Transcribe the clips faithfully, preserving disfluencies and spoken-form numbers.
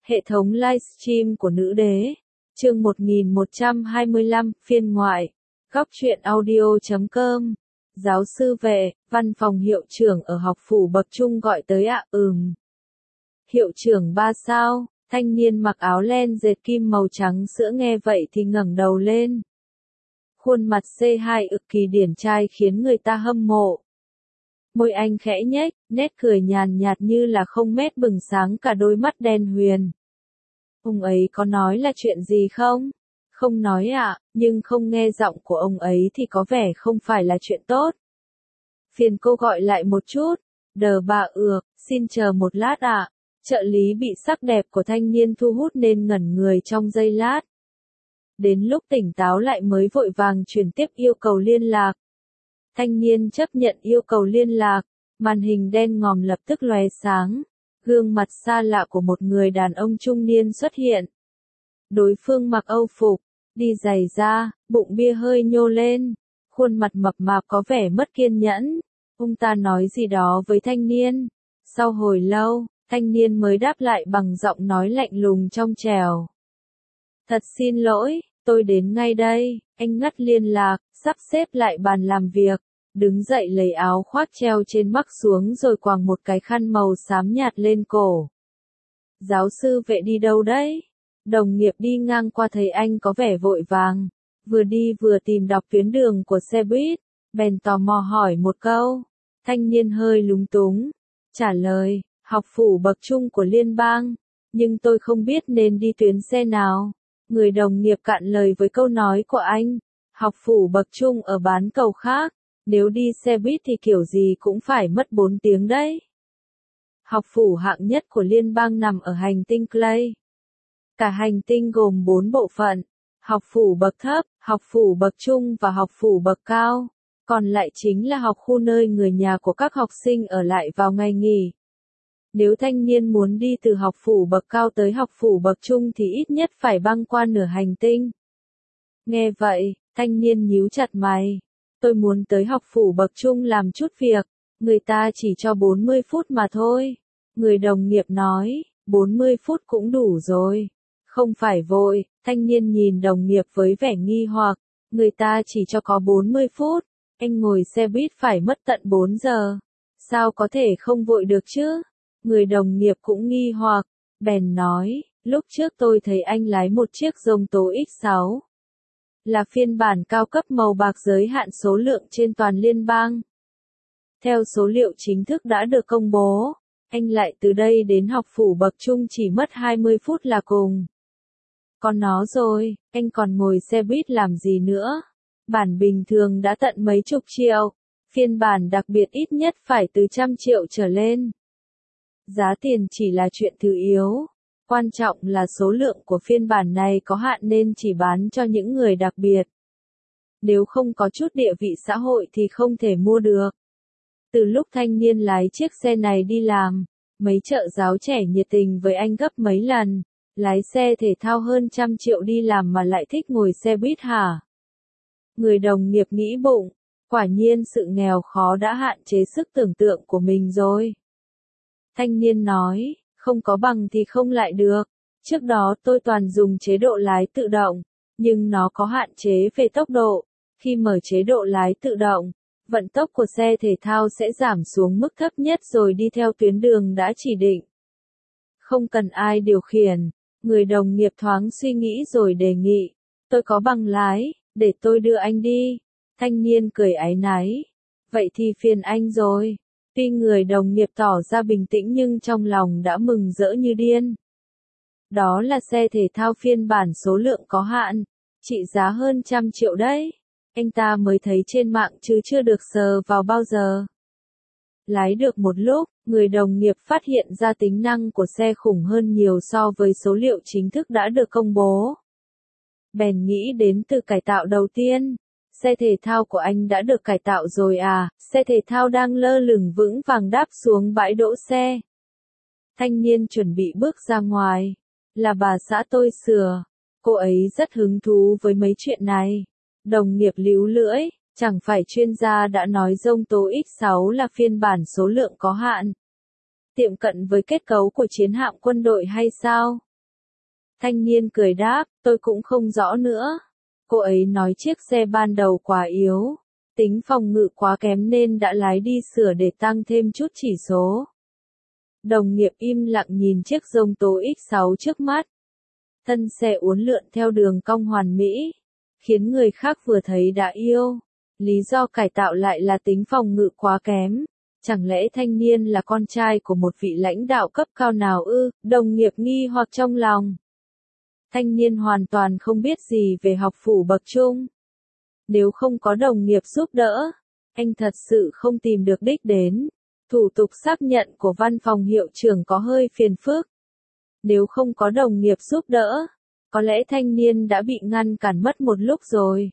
Hệ thống livestream của nữ đế. Chương một nghìn một trăm hai mươi lăm, phiên ngoại. Góc truyện audio chấm com. Giáo sư vệ, văn phòng hiệu trưởng ở học phủ bậc trung gọi tới ạ. À, ừm. Hiệu trưởng ba sao, thanh niên mặc áo len dệt kim màu trắng sữa nghe vậy thì ngẩng đầu lên. Khuôn mặt xê hai ực kỳ điển trai khiến người ta hâm mộ. Môi anh khẽ nhếch, nét cười nhàn nhạt như là không mét bừng sáng cả đôi mắt đen huyền. Ông ấy có nói là chuyện gì không? Không nói ạ, à, nhưng không nghe giọng của ông ấy thì có vẻ không phải là chuyện tốt. Phiền cô gọi lại một chút. Đờ bà ược, xin chờ một lát ạ. À. Trợ lý bị sắc đẹp của thanh niên thu hút nên ngẩn người trong giây lát. Đến lúc tỉnh táo lại mới vội vàng chuyển tiếp yêu cầu liên lạc. Thanh niên chấp nhận yêu cầu liên lạc, màn hình đen ngòm lập tức lóe sáng, gương mặt xa lạ của một người đàn ông trung niên xuất hiện. Đối phương mặc âu phục, đi giày da, bụng bia hơi nhô lên, khuôn mặt mập mạp có vẻ mất kiên nhẫn. Ông ta nói gì đó với thanh niên. Sau hồi lâu, thanh niên mới đáp lại bằng giọng nói lạnh lùng trong trẻo. Thật xin lỗi, tôi đến ngay đây. Anh ngắt liên lạc, sắp xếp lại bàn làm việc, đứng dậy lấy áo khoác treo trên mắc xuống rồi quàng một cái khăn màu xám nhạt lên cổ. Giáo sư vệ đi đâu đấy? Đồng nghiệp đi ngang qua thấy anh có vẻ vội vàng, vừa đi vừa tìm đọc tuyến đường của xe buýt, bèn tò mò hỏi một câu. Thanh niên hơi lúng túng, trả lời, học phủ bậc trung của liên bang, nhưng tôi không biết nên đi tuyến xe nào. Người đồng nghiệp cạn lời với câu nói của anh, học phủ bậc trung ở bán cầu khác, nếu đi xe buýt thì kiểu gì cũng phải mất bốn tiếng đấy. Học phủ hạng nhất của liên bang nằm ở hành tinh Clay. Cả hành tinh gồm bốn bộ phận, học phủ bậc thấp, học phủ bậc trung và học phủ bậc cao, còn lại chính là học khu nơi người nhà của các học sinh ở lại vào ngày nghỉ. Nếu thanh niên muốn đi từ học phủ bậc cao tới học phủ bậc trung thì ít nhất phải băng qua nửa hành tinh. Nghe vậy, thanh niên nhíu chặt mày. Tôi muốn tới học phủ bậc trung làm chút việc, người ta chỉ cho bốn mươi phút mà thôi. Người đồng nghiệp nói, bốn mươi phút cũng đủ rồi. Không phải vội, thanh niên nhìn đồng nghiệp với vẻ nghi hoặc, người ta chỉ cho có bốn mươi phút, anh ngồi xe buýt phải mất tận bốn giờ. Sao có thể không vội được chứ? Người đồng nghiệp cũng nghi hoặc, bèn nói, lúc trước tôi thấy anh lái một chiếc Dông Tố ích sáu. Là phiên bản cao cấp màu bạc giới hạn số lượng trên toàn liên bang. Theo số liệu chính thức đã được công bố, anh lại từ đây đến học phủ bậc trung chỉ mất hai mươi phút là cùng. Còn nó rồi, anh còn ngồi xe buýt làm gì nữa? Bản bình thường đã tận mấy chục triệu, phiên bản đặc biệt ít nhất phải từ trăm triệu trở lên. Giá tiền chỉ là chuyện thứ yếu, quan trọng là số lượng của phiên bản này có hạn nên chỉ bán cho những người đặc biệt. Nếu không có chút địa vị xã hội thì không thể mua được. Từ lúc thanh niên lái chiếc xe này đi làm, mấy trợ giáo trẻ nhiệt tình với anh gấp mấy lần, lái xe thể thao hơn trăm triệu đi làm mà lại thích ngồi xe buýt hả? Người đồng nghiệp nghĩ bụng, quả nhiên sự nghèo khó đã hạn chế sức tưởng tượng của mình rồi. Thanh niên nói, không có bằng thì không lại được. Trước đó tôi toàn dùng chế độ lái tự động, nhưng nó có hạn chế về tốc độ. Khi mở chế độ lái tự động, vận tốc của xe thể thao sẽ giảm xuống mức thấp nhất rồi đi theo tuyến đường đã chỉ định. Không cần ai điều khiển. Người đồng nghiệp thoáng suy nghĩ rồi đề nghị, tôi có bằng lái, để tôi đưa anh đi. Thanh niên cười áy náy, vậy thì phiền anh rồi. Tuy người đồng nghiệp tỏ ra bình tĩnh nhưng trong lòng đã mừng rỡ như điên. Đó là xe thể thao phiên bản số lượng có hạn, trị giá hơn trăm triệu đấy. Anh ta mới thấy trên mạng chứ chưa được sờ vào bao giờ. Lái được một lúc, người đồng nghiệp phát hiện ra tính năng của xe khủng hơn nhiều so với số liệu chính thức đã được công bố. Bèn nghĩ đến từ cải tạo đầu tiên. Xe thể thao của anh đã được cải tạo rồi à? Xe thể thao đang lơ lửng vững vàng đáp xuống bãi đỗ xe. Thanh niên chuẩn bị bước ra ngoài. Là bà xã tôi sửa. Cô ấy rất hứng thú với mấy chuyện này. Đồng nghiệp líu lưỡi, chẳng phải chuyên gia đã nói Dông Tố ích sáu là phiên bản số lượng có hạn. Tiệm cận với kết cấu của chiến hạm quân đội hay sao? Thanh niên cười đáp, tôi cũng không rõ nữa. Cô ấy nói chiếc xe ban đầu quá yếu, tính phòng ngự quá kém nên đã lái đi sửa để tăng thêm chút chỉ số. Đồng nghiệp im lặng nhìn chiếc Dông Tố ích sáu trước mắt. Thân xe uốn lượn theo đường cong hoàn mỹ, khiến người khác vừa thấy đã yêu. Lý do cải tạo lại là tính phòng ngự quá kém. Chẳng lẽ thanh niên là con trai của một vị lãnh đạo cấp cao nào ư? Đồng nghiệp nghi hoặc trong lòng. Thanh niên hoàn toàn không biết gì về học phủ bậc trung. Nếu không có đồng nghiệp giúp đỡ, anh thật sự không tìm được đích đến. Thủ tục xác nhận của văn phòng hiệu trưởng có hơi phiền phức. Nếu không có đồng nghiệp giúp đỡ, có lẽ thanh niên đã bị ngăn cản mất một lúc rồi.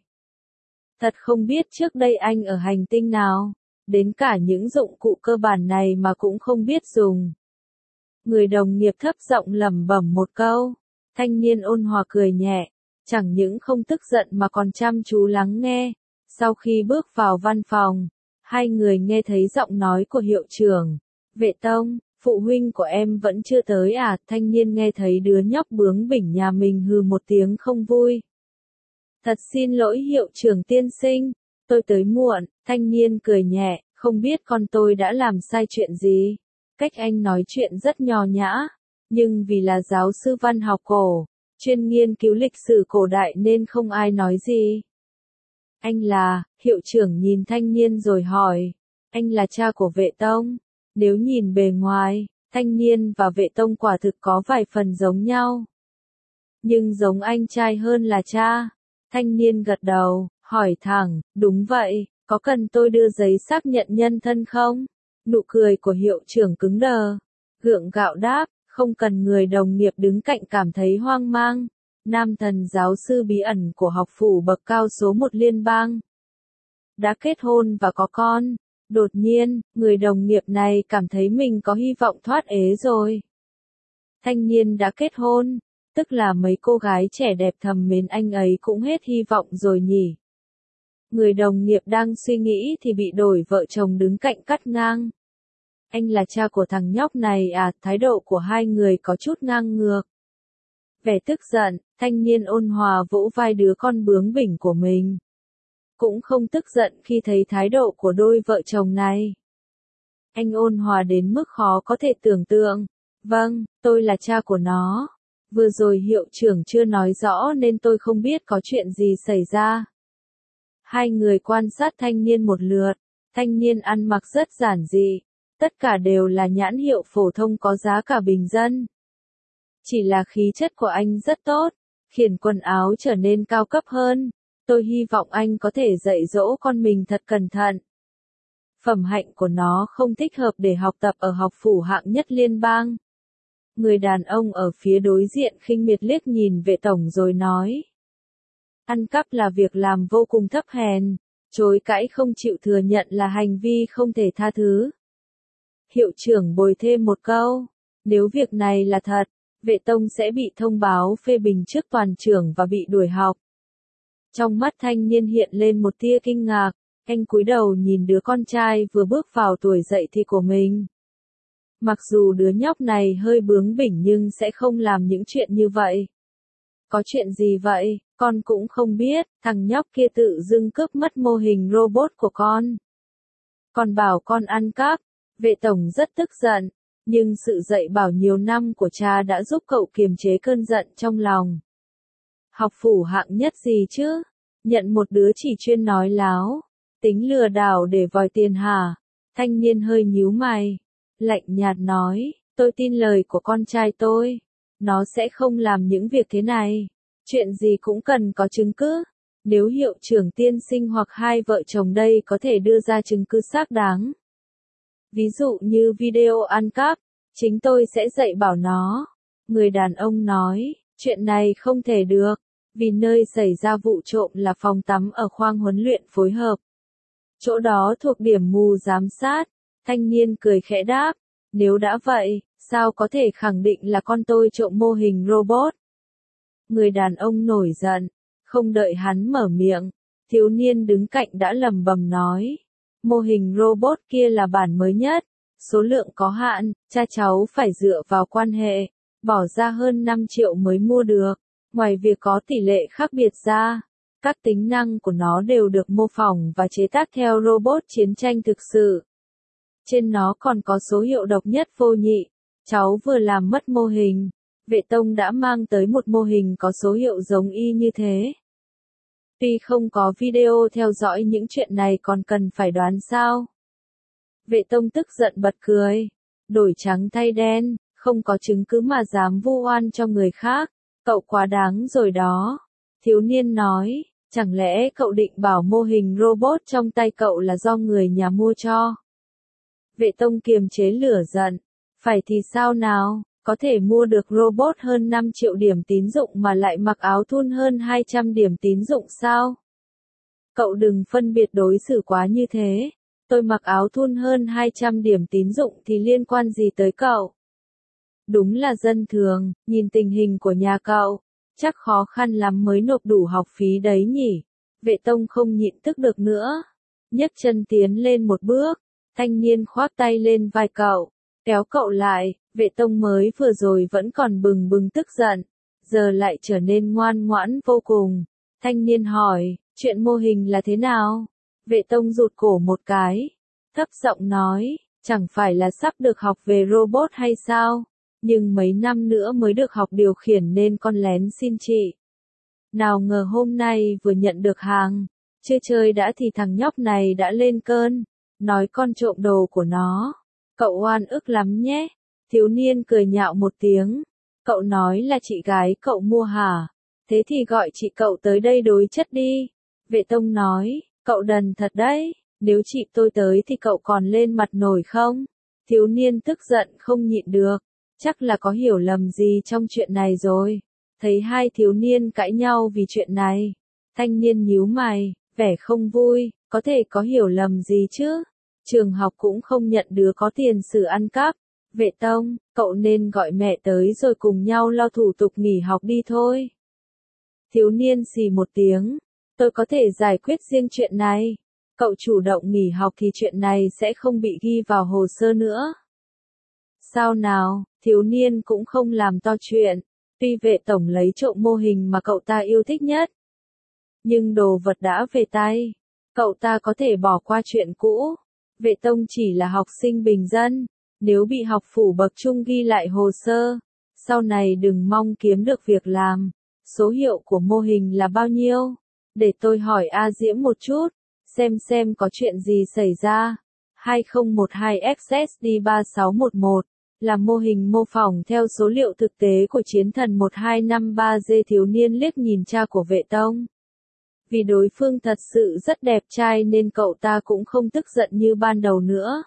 Thật không biết trước đây anh ở hành tinh nào, đến cả những dụng cụ cơ bản này mà cũng không biết dùng. Người đồng nghiệp thấp giọng lẩm bẩm một câu, thanh niên ôn hòa cười nhẹ, chẳng những không tức giận mà còn chăm chú lắng nghe. Sau khi bước vào văn phòng, hai người nghe thấy giọng nói của hiệu trưởng. Vệ Tông, phụ huynh của em vẫn chưa tới à? Thanh niên nghe thấy đứa nhóc bướng bỉnh nhà mình hừ một tiếng không vui. Thật xin lỗi hiệu trưởng tiên sinh, tôi tới muộn. Thanh niên cười nhẹ, không biết con tôi đã làm sai chuyện gì. Cách anh nói chuyện rất nho nhã, nhưng vì là giáo sư văn học cổ, chuyên nghiên cứu lịch sử cổ đại nên không ai nói gì. Anh là, hiệu trưởng nhìn thanh niên rồi hỏi, anh là cha của Vệ Tông. Nếu nhìn bề ngoài, thanh niên và Vệ Tông quả thực có vài phần giống nhau. Nhưng giống anh trai hơn là cha. Thanh niên gật đầu, hỏi thẳng, đúng vậy, có cần tôi đưa giấy xác nhận nhân thân không? Nụ cười của hiệu trưởng cứng đờ. Gượng gạo đáp, không cần. Người đồng nghiệp đứng cạnh cảm thấy hoang mang. Nam thần giáo sư bí ẩn của học phủ bậc cao số một liên bang. Đã kết hôn và có con. Đột nhiên, người đồng nghiệp này cảm thấy mình có hy vọng thoát ế rồi. Thanh niên đã kết hôn, tức là mấy cô gái trẻ đẹp thầm mến anh ấy cũng hết hy vọng rồi nhỉ. Người đồng nghiệp đang suy nghĩ thì bị đổi vợ chồng đứng cạnh cắt ngang. Anh là cha của thằng nhóc này à? Thái độ của hai người có chút ngang ngược. Vẻ tức giận, thanh niên ôn hòa vỗ vai đứa con bướng bỉnh của mình. Cũng không tức giận khi thấy thái độ của đôi vợ chồng này. Anh ôn hòa đến mức khó có thể tưởng tượng. Vâng, tôi là cha của nó. Vừa rồi hiệu trưởng chưa nói rõ nên tôi không biết có chuyện gì xảy ra. Hai người quan sát thanh niên một lượt. Thanh niên ăn mặc rất giản dị. Tất cả đều là nhãn hiệu phổ thông có giá cả bình dân. Chỉ là khí chất của anh rất tốt, khiến quần áo trở nên cao cấp hơn. Tôi hy vọng anh có thể dạy dỗ con mình thật cẩn thận. Phẩm hạnh của nó không thích hợp để học tập ở học phủ hạng nhất liên bang. Người đàn ông ở phía đối diện khinh miệt liếc nhìn Vệ Tổng rồi nói. Ăn cắp là việc làm vô cùng thấp hèn, chối cãi không chịu thừa nhận là hành vi không thể tha thứ. Hiệu trưởng bồi thêm một câu, nếu việc này là thật, Vệ Tông sẽ bị thông báo phê bình trước toàn trường và bị đuổi học. Trong mắt thanh niên hiện lên một tia kinh ngạc, anh cúi đầu nhìn đứa con trai vừa bước vào tuổi dậy thì của mình. Mặc dù đứa nhóc này hơi bướng bỉnh nhưng sẽ không làm những chuyện như vậy. Có chuyện gì vậy, con cũng không biết, thằng nhóc kia tự dưng cướp mất mô hình robot của con. Còn bảo con ăn cắp, Vệ Tổng rất tức giận, nhưng sự dạy bảo nhiều năm của cha đã giúp cậu kiềm chế cơn giận trong lòng. Học phủ hạng nhất gì chứ? Nhận một đứa chỉ chuyên nói láo, tính lừa đảo để vòi tiền hả? Thanh niên hơi nhíu mày, lạnh nhạt nói, tôi tin lời của con trai tôi. Nó sẽ không làm những việc thế này. Chuyện gì cũng cần có chứng cứ. Nếu hiệu trưởng tiên sinh hoặc hai vợ chồng đây có thể đưa ra chứng cứ xác đáng. Ví dụ như video ăn cắp, chính tôi sẽ dạy bảo nó. Người đàn ông nói, chuyện này không thể được, vì nơi xảy ra vụ trộm là phòng tắm ở khoang huấn luyện phối hợp. Chỗ đó thuộc điểm mù giám sát. Thanh niên cười khẽ đáp, nếu đã vậy, sao có thể khẳng định là con tôi trộm mô hình robot? Người đàn ông nổi giận, không đợi hắn mở miệng, thiếu niên đứng cạnh đã lẩm bẩm nói, mô hình robot kia là bản mới nhất, số lượng có hạn, cha cháu phải dựa vào quan hệ, bỏ ra hơn năm triệu mới mua được. Ngoài việc có tỷ lệ khác biệt ra, các tính năng của nó đều được mô phỏng và chế tác theo robot chiến tranh thực sự. Trên nó còn có số hiệu độc nhất vô nhị. Cháu vừa làm mất mô hình, Vệ Tông đã mang tới một mô hình có số hiệu giống y như thế. Tuy không có video theo dõi những chuyện này còn cần phải đoán sao? Vệ Tông tức giận bật cười. Đổi trắng thay đen, không có chứng cứ mà dám vu oan cho người khác. Cậu quá đáng rồi đó. Thiếu niên nói, chẳng lẽ cậu định bảo mô hình robot trong tay cậu là do người nhà mua cho? Vệ Tông kiềm chế lửa giận. Phải thì sao nào, có thể mua được robot hơn năm triệu điểm tín dụng mà lại mặc áo thun hơn hai trăm điểm tín dụng sao? Cậu đừng phân biệt đối xử quá như thế. Tôi mặc áo thun hơn hai trăm điểm tín dụng thì liên quan gì tới cậu? Đúng là dân thường, nhìn tình hình của nhà cậu, chắc khó khăn lắm mới nộp đủ học phí đấy nhỉ. Vệ Tông không nhịn tức được nữa. Nhấc chân tiến lên một bước, thanh niên khoác tay lên vai cậu, kéo cậu lại. Vệ Tông mới vừa rồi vẫn còn bừng bừng tức giận, giờ lại trở nên ngoan ngoãn vô cùng. Thanh niên hỏi, chuyện mô hình là thế nào? Vệ Tông rụt cổ một cái, thấp giọng nói, chẳng phải là sắp được học về robot hay sao? Nhưng mấy năm nữa mới được học điều khiển nên con lén xin chị. Nào ngờ hôm nay vừa nhận được hàng, chưa chơi đã thì thằng nhóc này đã lên cơn, nói con trộm đồ của nó. Cậu oan ức lắm nhé. Thiếu niên cười nhạo một tiếng. Cậu nói là chị gái cậu mua hả? Thế thì gọi chị cậu tới đây đối chất đi. Vệ Tông nói, cậu đần thật đấy, nếu chị tôi tới thì cậu còn lên mặt nổi không? Thiếu niên tức giận không nhịn được, chắc là có hiểu lầm gì trong chuyện này rồi. Thấy hai thiếu niên cãi nhau vì chuyện này, thanh niên nhíu mày, vẻ không vui, có thể có hiểu lầm gì chứ? Trường học cũng không nhận đứa có tiền sử ăn cắp. Vệ Tông, cậu nên gọi mẹ tới rồi cùng nhau lo thủ tục nghỉ học đi thôi. Thiếu niên xì một tiếng, tôi có thể giải quyết riêng chuyện này. Cậu chủ động nghỉ học thì chuyện này sẽ không bị ghi vào hồ sơ nữa. Sao nào, thiếu niên cũng không làm to chuyện. Tuy Vệ Tổng lấy trộm mô hình mà cậu ta yêu thích nhất, nhưng đồ vật đã về tay, cậu ta có thể bỏ qua chuyện cũ. Vệ Tông chỉ là học sinh bình dân. Nếu bị học phủ bậc trung ghi lại hồ sơ, sau này đừng mong kiếm được việc làm. Số hiệu của mô hình là bao nhiêu? Để tôi hỏi A Diễm một chút, xem xem có chuyện gì xảy ra. hai không một hai X S D ba sáu một một là mô hình mô phỏng theo số liệu thực tế của chiến thần một hai năm ba G. Thiếu niên liếc nhìn cha của Vệ Tông. Vì đối phương thật sự rất đẹp trai nên cậu ta cũng không tức giận như ban đầu nữa.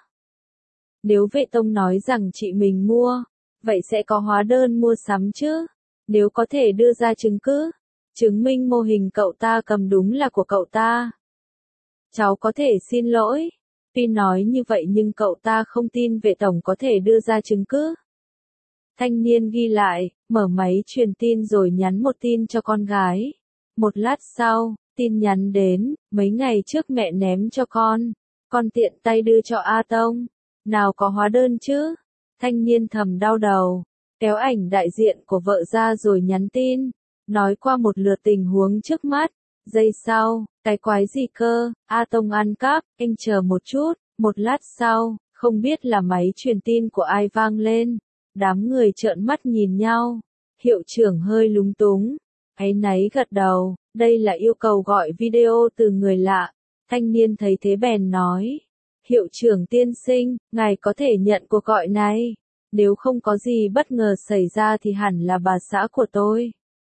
Nếu Vệ Tông nói rằng chị mình mua, vậy sẽ có hóa đơn mua sắm chứ? Nếu có thể đưa ra chứng cứ, chứng minh mô hình cậu ta cầm đúng là của cậu ta. Cháu có thể xin lỗi. Tuy nói như vậy nhưng cậu ta không tin Vệ Tổng có thể đưa ra chứng cứ. Thanh niên ghi lại, mở máy truyền tin rồi nhắn một tin cho con gái. Một lát sau, tin nhắn đến, mấy ngày trước mẹ ném cho con, con tiện tay đưa cho A Tông. Nào có hóa đơn chứ? Thanh niên thầm đau đầu, kéo ảnh đại diện của vợ ra rồi nhắn tin, nói qua một lượt tình huống trước mắt. Giây sau, cái quái gì cơ, A Tông ăn cắp, anh chờ một chút. Một lát sau, không biết là máy truyền tin của ai vang lên. Đám người trợn mắt nhìn nhau. Hiệu trưởng hơi lúng túng, áy náy gật đầu, đây là yêu cầu gọi video từ người lạ. Thanh niên thấy thế bèn nói, hiệu trưởng tiên sinh, ngài có thể nhận cuộc gọi này. Nếu không có gì bất ngờ xảy ra thì hẳn là bà xã của tôi.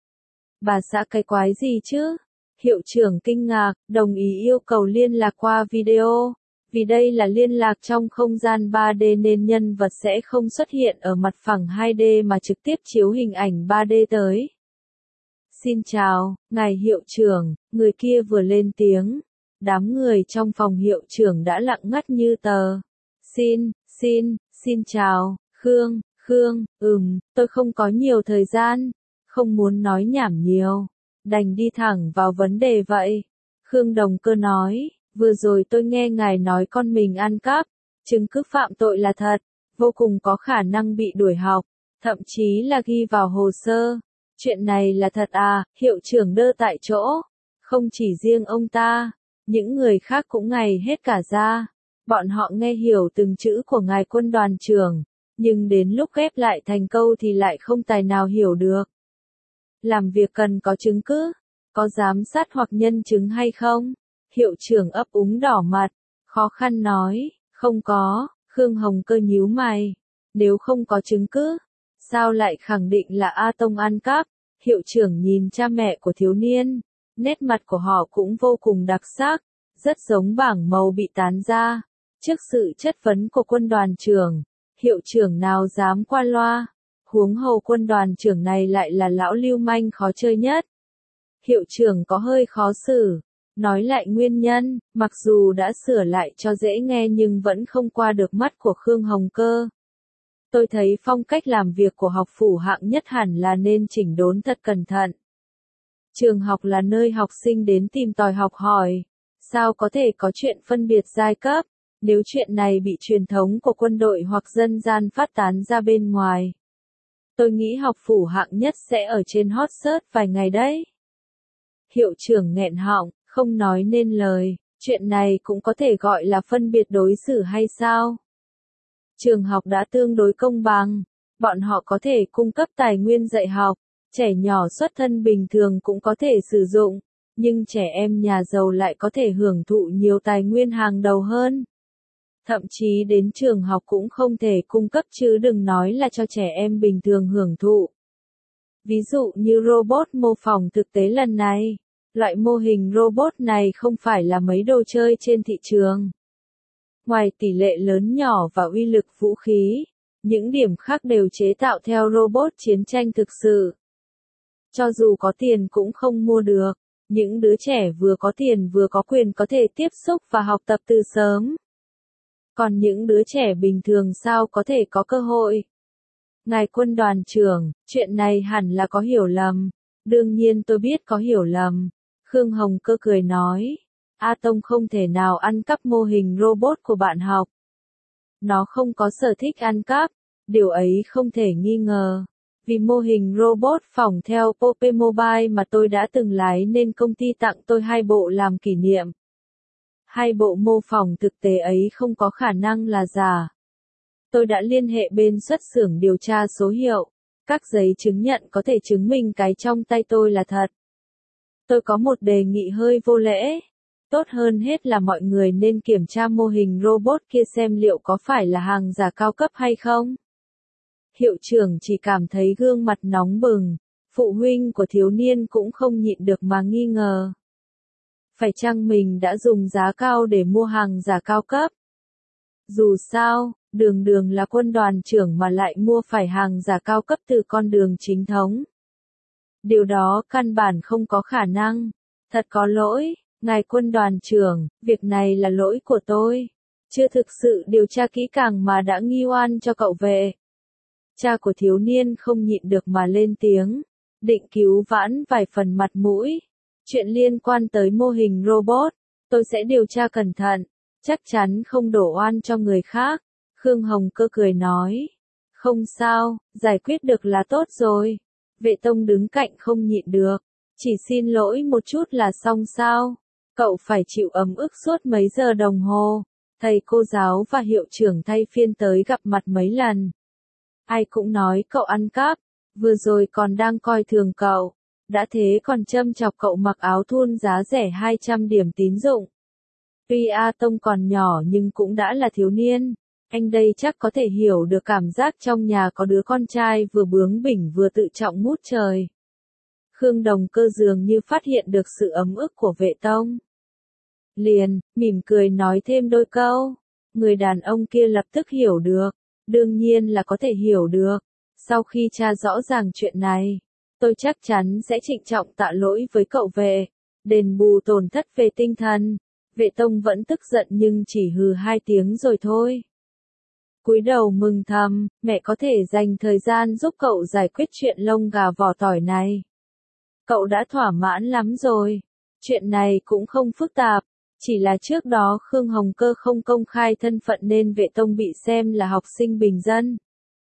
Bà xã cái quái gì chứ? Hiệu trưởng kinh ngạc, đồng ý yêu cầu liên lạc qua video. Vì đây là liên lạc trong không gian ba D nên nhân vật sẽ không xuất hiện ở mặt phẳng hai D mà trực tiếp chiếu hình ảnh ba D tới. Xin chào, ngài hiệu trưởng, người kia vừa lên tiếng. Đám người trong phòng hiệu trưởng đã lặng ngắt như tờ. Xin, xin, xin chào, Khương, Khương, ừm, tôi không có nhiều thời gian, không muốn nói nhảm nhiều, đành đi thẳng vào vấn đề vậy. Khương Đồng Cơ nói, vừa rồi tôi nghe ngài nói con mình ăn cắp, chứng cứ phạm tội là thật, vô cùng có khả năng bị đuổi học. thậm chí là ghi vào hồ sơ. Chuyện này là thật à, hiệu trưởng đơ tại chỗ. Không chỉ riêng ông ta, những người khác cũng ngây hết cả ra. Bọn họ nghe hiểu từng chữ của ngài quân đoàn trưởng, nhưng đến lúc ghép lại thành câu thì lại không tài nào hiểu được. Làm việc cần có chứng cứ, có giám sát hoặc nhân chứng hay không? Hiệu trưởng ấp úng đỏ mặt, khó khăn nói, không có. Khương Hồng Cơ nhíu mày, nếu không có chứng cứ, sao lại khẳng định là A Tông ăn cắp? Hiệu trưởng nhìn cha mẹ của thiếu niên, nét mặt của họ cũng vô cùng đặc sắc, rất giống bảng màu bị tán ra. Trước sự chất vấn của quân đoàn trưởng, hiệu trưởng nào dám qua loa, huống hồ quân đoàn trưởng này lại là lão lưu manh khó chơi nhất. Hiệu trưởng có hơi khó xử, nói lại nguyên nhân, mặc dù đã sửa lại cho dễ nghe nhưng vẫn không qua được mắt của Khương Hồng Cơ. Tôi thấy phong cách làm việc của học phủ hạng nhất hẳn là nên chỉnh đốn thật cẩn thận. Trường học là nơi học sinh đến tìm tòi học hỏi, sao có thể có chuyện phân biệt giai cấp, nếu chuyện này bị truyền thống của quân đội hoặc dân gian phát tán ra bên ngoài. Tôi nghĩ học phủ hạng nhất sẽ ở trên hot search vài ngày đấy. Hiệu trưởng nghẹn họng, không nói nên lời, chuyện này cũng có thể gọi là phân biệt đối xử hay sao? Trường học đã tương đối công bằng, bọn họ có thể cung cấp tài nguyên dạy học, trẻ nhỏ xuất thân bình thường cũng có thể sử dụng, nhưng trẻ em nhà giàu lại có thể hưởng thụ nhiều tài nguyên hàng đầu hơn. Thậm chí đến trường học cũng không thể cung cấp chứ đừng nói là cho trẻ em bình thường hưởng thụ. Ví dụ như robot mô phỏng thực tế lần này, loại mô hình robot này không phải là mấy đồ chơi trên thị trường. Ngoài tỷ lệ lớn nhỏ và uy lực vũ khí, những điểm khác đều chế tạo theo robot chiến tranh thực sự. Cho dù có tiền cũng không mua được, những đứa trẻ vừa có tiền vừa có quyền có thể tiếp xúc và học tập từ sớm. Còn những đứa trẻ bình thường sao có thể có cơ hội? Ngài quân đoàn trưởng, chuyện này hẳn là có hiểu lầm. Đương nhiên tôi biết có hiểu lầm. Khương Hồng Cơ cười nói. A Tông không thể nào ăn cắp mô hình robot của bạn học. Nó không có sở thích ăn cắp. Điều ấy không thể nghi ngờ. Vì mô hình robot phỏng theo Pope Mobile mà tôi đã từng lái nên công ty tặng tôi hai bộ làm kỷ niệm. Hai bộ mô phỏng thực tế ấy không có khả năng là giả. Tôi đã liên hệ bên xuất xưởng điều tra số hiệu. Các giấy chứng nhận có thể chứng minh cái trong tay tôi là thật. Tôi có một đề nghị hơi vô lễ. Tốt hơn hết là mọi người nên kiểm tra mô hình robot kia xem liệu có phải là hàng giả cao cấp hay không. Hiệu trưởng chỉ cảm thấy gương mặt nóng bừng. Phụ huynh của thiếu niên cũng không nhịn được mà nghi ngờ. Phải chăng mình đã dùng giá cao để mua hàng giả cao cấp? Dù sao, đường đường là quân đoàn trưởng mà lại mua phải hàng giả cao cấp từ con đường chính thống. Điều đó căn bản không có khả năng. Thật có lỗi, ngài quân đoàn trưởng, việc này là lỗi của tôi. Chưa thực sự điều tra kỹ càng mà đã nghi oan cho cậu về. Cha của thiếu niên không nhịn được mà lên tiếng, định cứu vãn vài phần mặt mũi. Chuyện liên quan tới mô hình robot, tôi sẽ điều tra cẩn thận, chắc chắn không đổ oan cho người khác. Khương Hồng Cơ cười nói, không sao, giải quyết được là tốt rồi. Vệ Tông đứng cạnh không nhịn được, chỉ xin lỗi một chút là xong sao. Cậu phải chịu ấm ức suốt mấy giờ đồng hồ, thầy cô giáo và hiệu trưởng thay phiên tới gặp mặt mấy lần. Ai cũng nói cậu ăn cắp, vừa rồi còn đang coi thường cậu. Đã thế còn châm chọc cậu mặc áo thun giá rẻ hai trăm điểm tín dụng. Tuy A Tông còn nhỏ nhưng cũng đã là thiếu niên. Anh đây chắc có thể hiểu được cảm giác trong nhà có đứa con trai vừa bướng bỉnh vừa tự trọng ngút trời. Khương Đồng Cơ dường như phát hiện được sự ấm ức của Vệ Tông. Liền, mỉm cười nói thêm đôi câu. Người đàn ông kia lập tức hiểu được. Đương nhiên là có thể hiểu được. Sau khi tra rõ ràng chuyện này, tôi chắc chắn sẽ trịnh trọng tạ lỗi với cậu Vệ, đền bù tổn thất về tinh thần. Vệ Tông vẫn tức giận nhưng chỉ hừ hai tiếng rồi thôi. Cúi đầu mừng thầm, mẹ có thể dành thời gian giúp cậu giải quyết chuyện lông gà vỏ tỏi này. Cậu đã thỏa mãn lắm rồi. Chuyện này cũng không phức tạp, chỉ là trước đó Khương Hồng Cơ không công khai thân phận nên Vệ Tông bị xem là học sinh bình dân.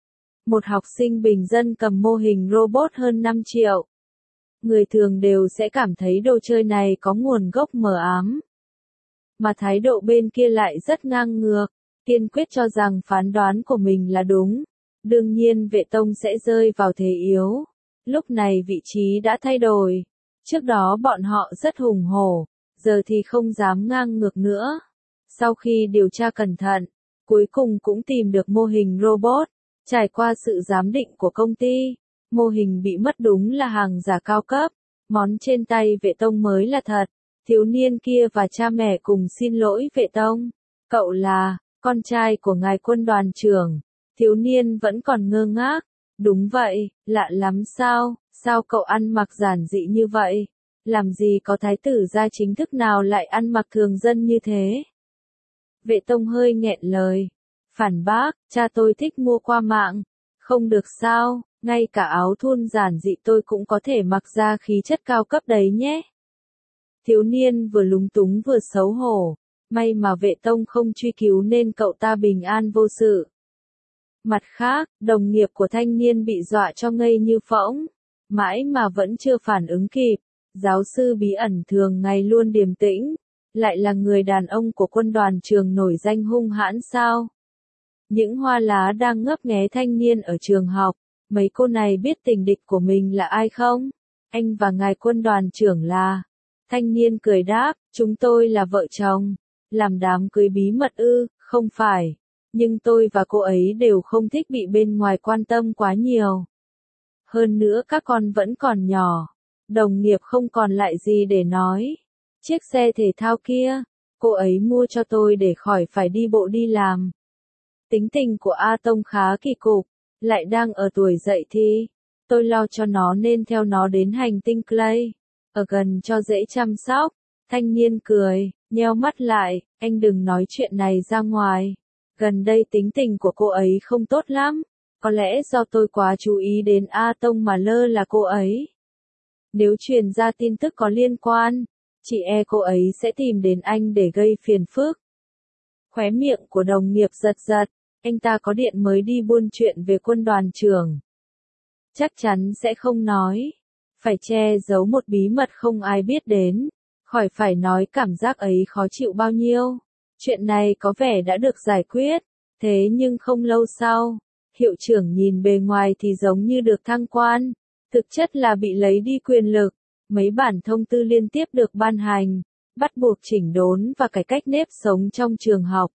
Một học sinh bình dân cầm mô hình robot hơn năm triệu. Người thường đều sẽ cảm thấy đồ chơi này có nguồn gốc mờ ám. Mà thái độ bên kia lại rất ngang ngược, kiên quyết cho rằng phán đoán của mình là đúng. Đương nhiên Vệ Tông sẽ rơi vào thế yếu. Lúc này vị trí đã thay đổi. Trước đó bọn họ rất hùng hổ, giờ thì không dám ngang ngược nữa. Sau khi điều tra cẩn thận, cuối cùng cũng tìm được mô hình robot. Trải qua sự giám định của công ty, mô hình bị mất đúng là hàng giả cao cấp. Món trên tay Vệ Tông mới là thật. Thiếu niên kia và cha mẹ cùng xin lỗi Vệ Tông. Cậu là con trai của ngài quân đoàn trưởng. Thiếu niên vẫn còn ngơ ngác. Đúng vậy, lạ lắm sao, sao cậu ăn mặc giản dị như vậy? Làm gì có thái tử gia chính thức nào lại ăn mặc thường dân như thế? Vệ Tông hơi nghẹn lời. Phản bác, cha tôi thích mua qua mạng. Không được sao, ngay cả áo thun giản dị tôi cũng có thể mặc ra khí chất cao cấp đấy nhé. Thiếu niên vừa lúng túng vừa xấu hổ. May mà Vệ Tông không truy cứu nên cậu ta bình an vô sự. Mặt khác, đồng nghiệp của thanh niên bị dọa cho ngây như phỗng. Mãi mà vẫn chưa phản ứng kịp. Giáo sư bí ẩn thường ngày luôn điềm tĩnh. Lại là người đàn ông của quân đoàn trường nổi danh hung hãn sao? Những hoa lá đang ngấp nghé thanh niên ở trường học. Mấy cô này biết tình địch của mình là ai không? Anh và ngài quân đoàn trưởng là... Thanh niên cười đáp, chúng tôi là vợ chồng. Làm đám cưới bí mật ư, không phải. Nhưng tôi và cô ấy đều không thích bị bên ngoài quan tâm quá nhiều. Hơn nữa các con vẫn còn nhỏ. Đồng nghiệp không còn lại gì để nói. Chiếc xe thể thao kia, cô ấy mua cho tôi để khỏi phải đi bộ đi làm. Tính tình của A Tông khá kỳ cục, lại đang ở tuổi dậy thì. Tôi lo cho nó nên theo nó đến hành tinh Clay. Ở gần cho dễ chăm sóc. Thanh niên cười, nheo mắt lại, anh đừng nói chuyện này ra ngoài. Gần đây tính tình của cô ấy không tốt lắm. Có lẽ do tôi quá chú ý đến A Tông mà lơ là cô ấy. Nếu truyền ra tin tức có liên quan, chị e cô ấy sẽ tìm đến anh để gây phiền phức. Khóe miệng của đồng nghiệp giật giật, anh ta có điện mới đi buôn chuyện về quân đoàn trưởng. Chắc chắn sẽ không nói. Phải che giấu một bí mật không ai biết đến. Khỏi phải nói cảm giác ấy khó chịu bao nhiêu. Chuyện này có vẻ đã được giải quyết. Thế nhưng không lâu sau, hiệu trưởng nhìn bề ngoài thì giống như được thăng quan. Thực chất là bị lấy đi quyền lực. Mấy bản thông tư liên tiếp được ban hành, bắt buộc chỉnh đốn và cải cách nếp sống trong trường học.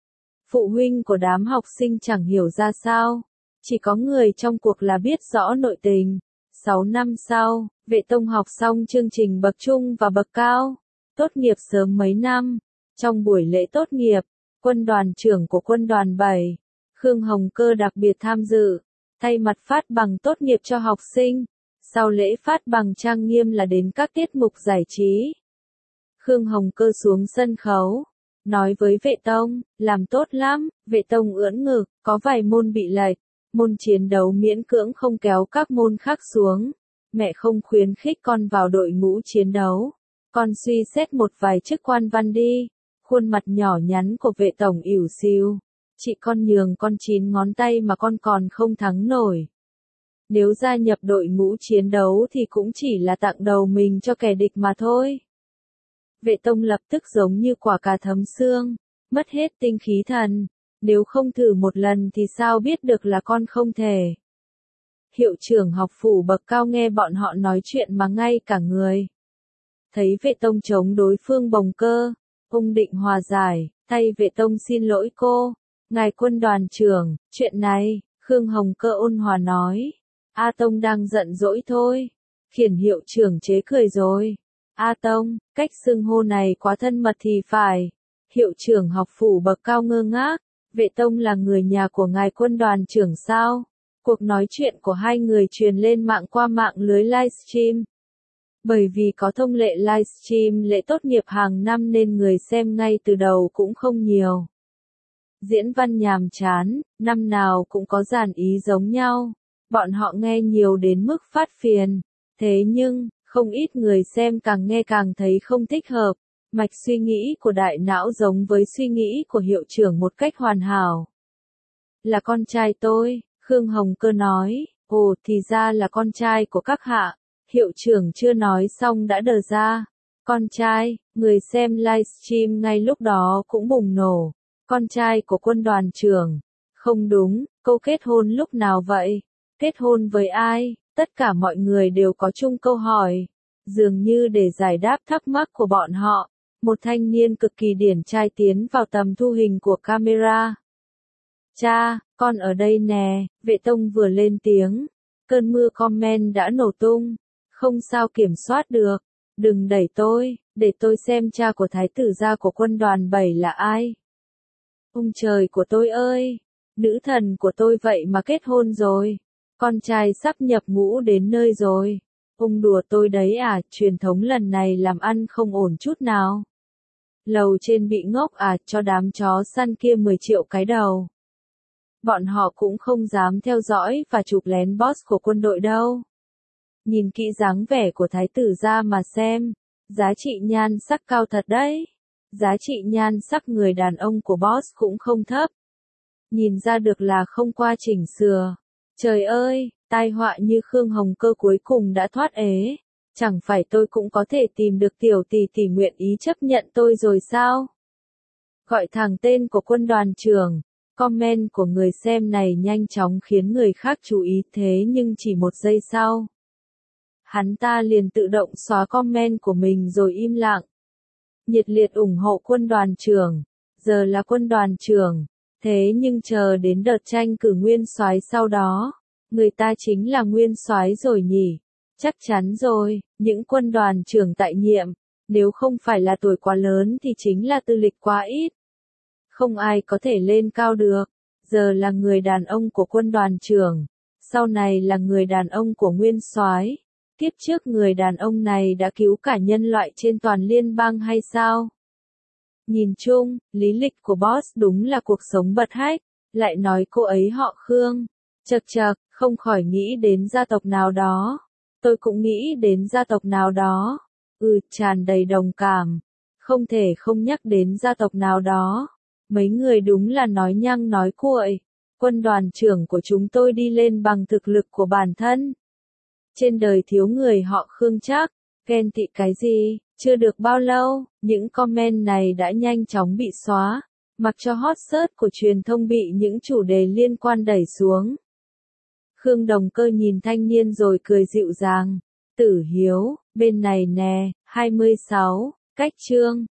Phụ huynh của đám học sinh chẳng hiểu ra sao. Chỉ có người trong cuộc là biết rõ nội tình. Sáu năm sau, Vệ Tông học xong chương trình bậc trung và bậc cao. Tốt nghiệp sớm mấy năm. Trong buổi lễ tốt nghiệp, quân đoàn trưởng của quân đoàn bảy, Khương Hồng Cơ đặc biệt tham dự, thay mặt phát bằng tốt nghiệp cho học sinh. Sau lễ phát bằng trang nghiêm là đến các tiết mục giải trí. Khương Hồng Cơ xuống sân khấu, nói với Vệ Tông, làm tốt lắm. Vệ Tông ưỡn ngực, có vài môn bị lệch, môn chiến đấu miễn cưỡng không kéo các môn khác xuống. Mẹ không khuyến khích con vào đội ngũ chiến đấu. Con suy xét một vài chức quan văn đi. Khuôn mặt nhỏ nhắn của Vệ Tổng ỉu xìu. Chị con nhường con chín ngón tay mà con còn không thắng nổi. Nếu gia nhập đội ngũ chiến đấu thì cũng chỉ là tặng đầu mình cho kẻ địch mà thôi. Vệ Tông lập tức giống như quả cà thấm xương, mất hết tinh khí thần. Nếu không thử một lần thì sao biết được là con không thể. Hiệu trưởng học phủ bậc cao nghe bọn họ nói chuyện mà ngay cả người. Thấy Vệ Tông chống đối phương bồng cơ, ông định hòa giải, thay Vệ Tông xin lỗi cô. Ngài quân đoàn trưởng, chuyện này, Khương Hồng Cơ ôn hòa nói. A Tông đang giận dỗi thôi. Khiển hiệu trưởng chế cười rồi. A Tông, cách xưng hô này quá thân mật thì phải. Hiệu trưởng học phủ bậc cao ngơ ngác. Vệ Tông là người nhà của ngài quân đoàn trưởng sao? Cuộc nói chuyện của hai người truyền lên mạng qua mạng lưới livestream. Bởi vì có thông lệ livestream lễ tốt nghiệp hàng năm nên người xem ngay từ đầu cũng không nhiều. Diễn văn nhàm chán, năm nào cũng có dàn ý giống nhau. Bọn họ nghe nhiều đến mức phát phiền. Thế nhưng, không ít người xem càng nghe càng thấy không thích hợp. Mạch suy nghĩ của đại não giống với suy nghĩ của hiệu trưởng một cách hoàn hảo. Là con trai tôi, Khương Hồng Cơ nói, ồ thì ra là con trai của các hạ, hiệu trưởng chưa nói xong đã đờ ra. Con trai, người xem livestream ngay lúc đó cũng bùng nổ. Con trai của quân đoàn trưởng. Không đúng, câu kết hôn lúc nào vậy? Kết hôn với ai? Tất cả mọi người đều có chung câu hỏi. Dường như để giải đáp thắc mắc của bọn họ, một thanh niên cực kỳ điển trai tiến vào tầm thu hình của camera. Cha, con ở đây nè, vệ tông vừa lên tiếng. Cơn mưa comment đã nổ tung. Không sao kiểm soát được. Đừng đẩy tôi, để tôi xem cha của thái tử gia của quân đoàn bảy là ai. Ông trời của tôi ơi, nữ thần của tôi vậy mà kết hôn rồi. Con trai sắp nhập ngũ đến nơi rồi. Ông đùa tôi đấy à, truyền thống lần này làm ăn không ổn chút nào. Lầu trên bị ngốc à, cho đám chó săn kia mười triệu cái đầu. Bọn họ cũng không dám theo dõi và chụp lén boss của quân đội đâu. Nhìn kỹ dáng vẻ của thái tử gia mà xem, giá trị nhan sắc cao thật đấy. Giá trị nhan sắc người đàn ông của boss cũng không thấp. Nhìn ra được là không qua chỉnh sửa. Trời ơi, tai họa như Khương Hồng Cơ cuối cùng đã thoát ế. Chẳng phải tôi cũng có thể tìm được tiểu tỷ tỷ nguyện ý chấp nhận tôi rồi sao? Gọi thẳng tên của quân đoàn trưởng. Comment của người xem này nhanh chóng khiến người khác chú ý, thế nhưng chỉ một giây sau, hắn ta liền tự động xóa comment của mình rồi im lặng. Nhiệt liệt ủng hộ quân đoàn trưởng. Giờ là quân đoàn trưởng. Thế nhưng chờ đến đợt tranh cử nguyên soái sau đó, người ta chính là nguyên soái rồi nhỉ? Chắc chắn rồi, những quân đoàn trưởng tại nhiệm, nếu không phải là tuổi quá lớn thì chính là tư lịch quá ít. Không ai có thể lên cao được. Giờ là người đàn ông của quân đoàn trưởng, sau này là người đàn ông của nguyên soái. Kiếp trước người đàn ông này đã cứu cả nhân loại trên toàn liên bang hay sao? Nhìn chung, lý lịch của boss đúng là cuộc sống bật hách, lại nói cô ấy họ Khương. Chật chật, không khỏi nghĩ đến gia tộc nào đó. Tôi cũng nghĩ đến gia tộc nào đó. Ừ, tràn đầy đồng cảm. Không thể không nhắc đến gia tộc nào đó. Mấy người đúng là nói nhăng nói cuội. Quân đoàn trưởng của chúng tôi đi lên bằng thực lực của bản thân. Trên đời thiếu người họ Khương chắc. Ghen tị cái gì? Chưa được bao lâu, những comment này đã nhanh chóng bị xóa, mặc cho hot search của truyền thông bị những chủ đề liên quan đẩy xuống. Khương Đồng Cơ nhìn thanh niên rồi cười dịu dàng. Tử Hiếu, bên này nè, hai mươi sáu, cách chương.